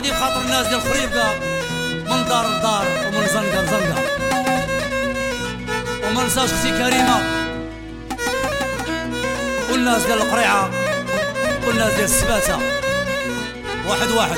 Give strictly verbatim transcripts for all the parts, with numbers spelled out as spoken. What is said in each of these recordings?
ودي بخاطر الناس ديال خريبكا من دار لدار ومن زنقه لزنقه. وما ننساش اختي كريمه والناس ديال القريعه والناس ديال السباته. واحد واحد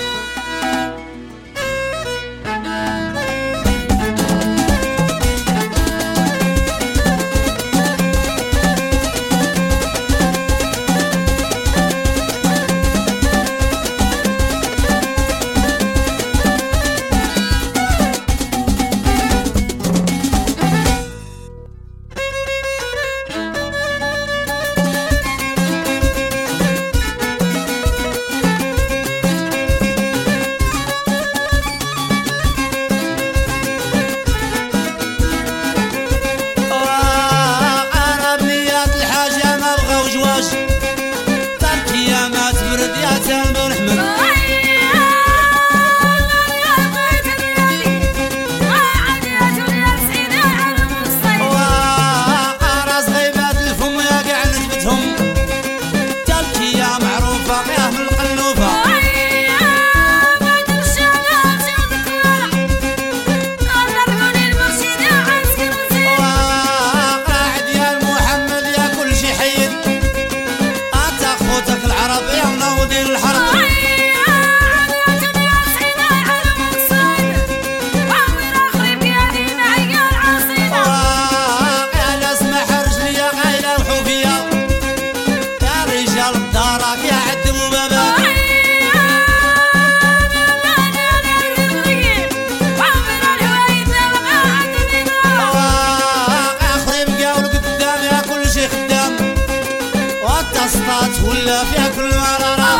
ولا فيها كل مرارة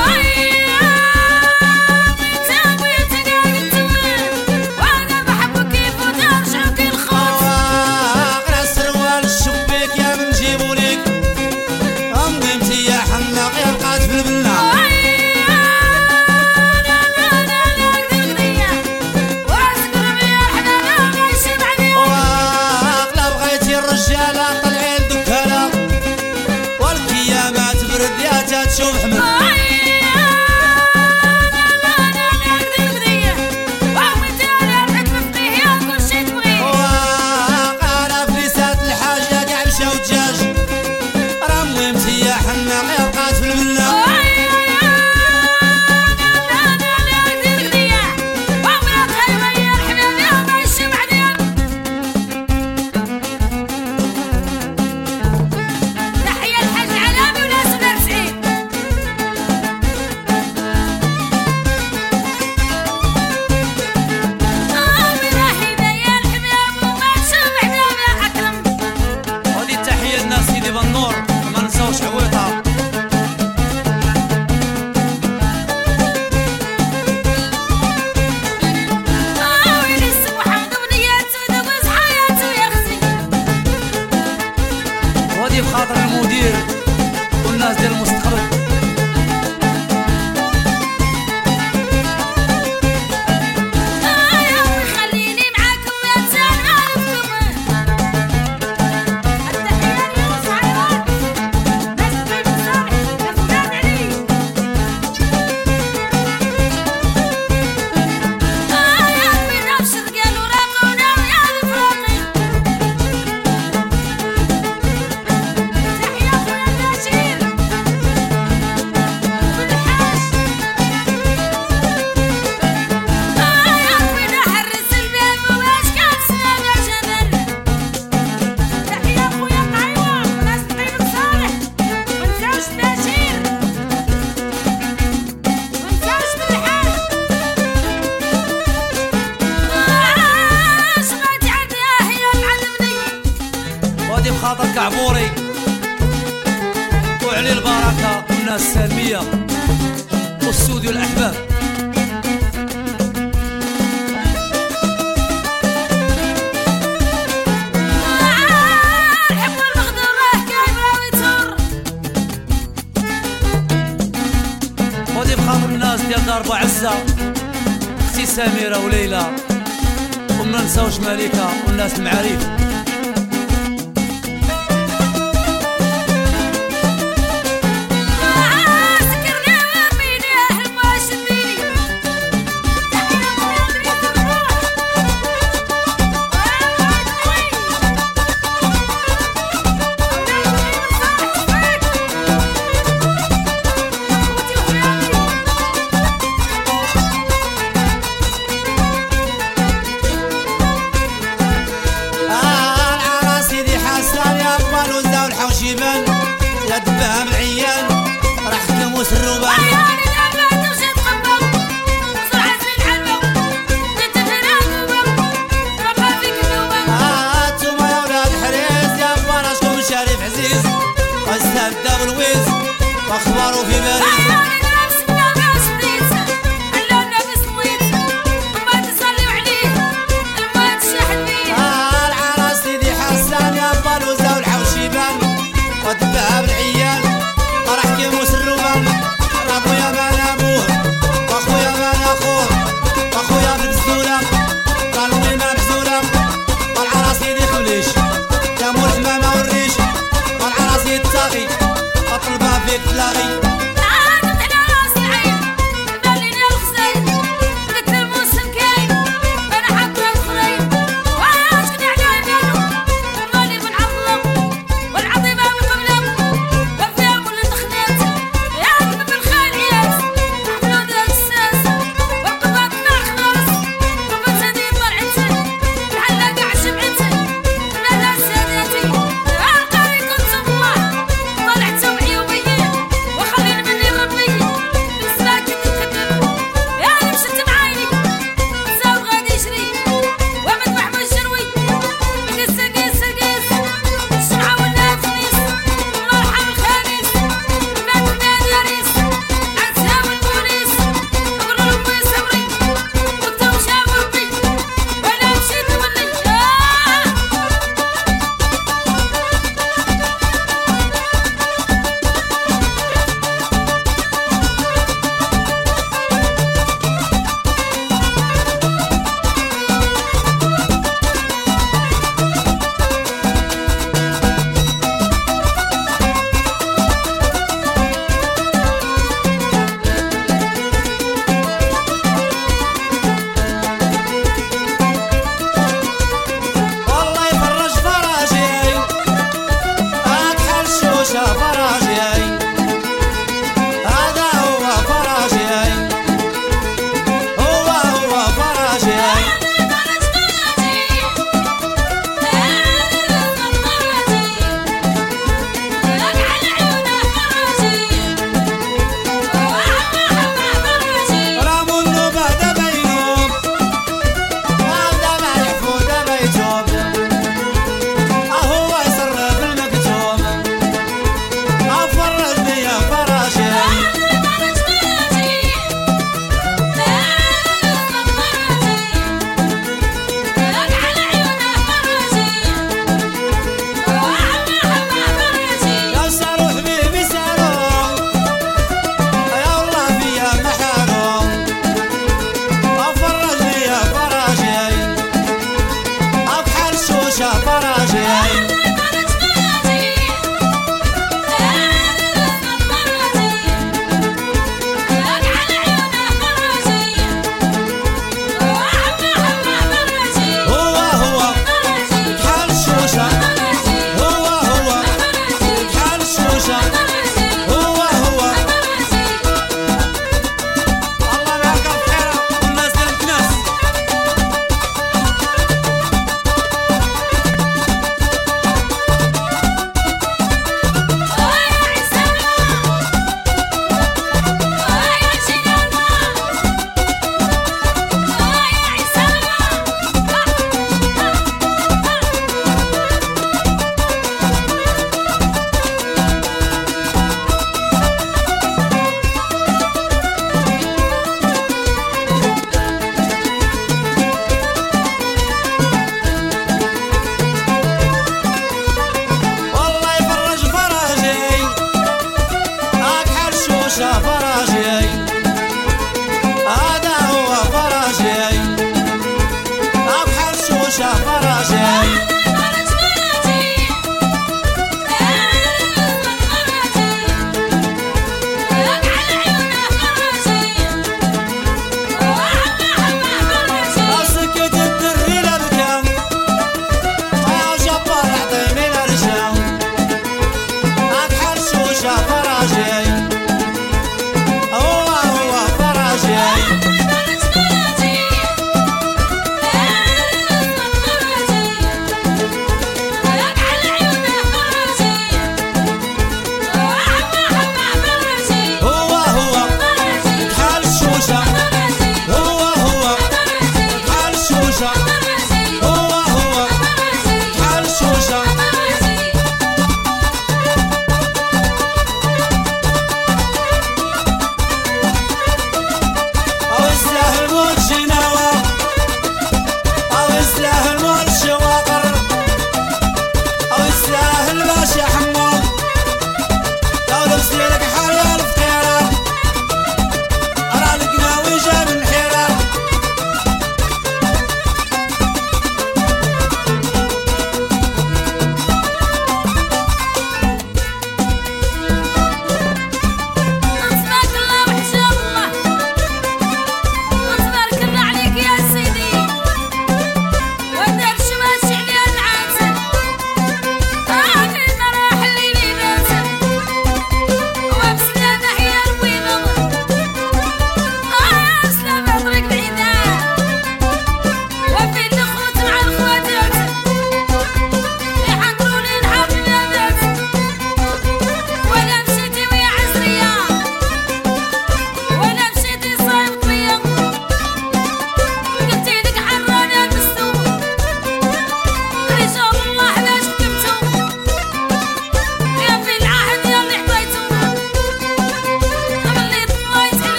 وانا بحبك كيف وترجع كل خوف. اقرا السروال الشبيك يا من جيبو ليك امي متيا حنا غير بقات في البنا. واقلا بغيتي الرجالة طلعي لدكالة والكيامات بردياتها تشوف حمل. واقالا فليسات الحاجة قاع مشاو دجاج رمي متيا حنا غير بقات في الملا. ودي بخاطر المدير والناس ديال المستقبل. خليني معاكم يا زين عارفكم التحية ليا صعيبة بس بين صالح كفدان علي. يا ربي نبشر قالوا راقونا يا الفراقي. ودي بخاطر كعبوري وعلي البركة والناس السالمية واستوديو الأحباب. ودي بخاطر الناس ديال دار بوعزة اختي سميرة وليلى وما ننساوش مالكة والناس المعاريف. موس الروبان الداب الويز واخباره في باريس العراس سيدي حسان يا بالوزة والحوشيبان وتبعها بالعيال راح كيموس الروبان ابويا مان ابوه واخويا مان اخوه واخويا في البزولة قالوا لي ما بزولة والعراس سيدي خبليش يا مول حمامة والريش والعراس سيدي الطاغي اطلبها فيك تلاغي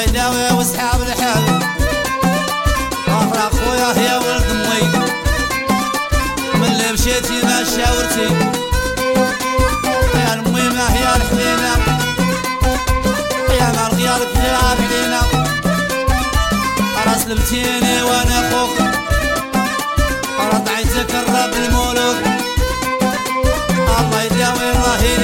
يداوي وسحاب الحال اخر اخويا يا ولد امي من اللي مشيتي ما شاورتي يا امي ما هي الحنينه يا مال غيارك غياب علينا راس لمتيني وانا اخوك رضعتك الرب المولود الله يداوي الله يداوي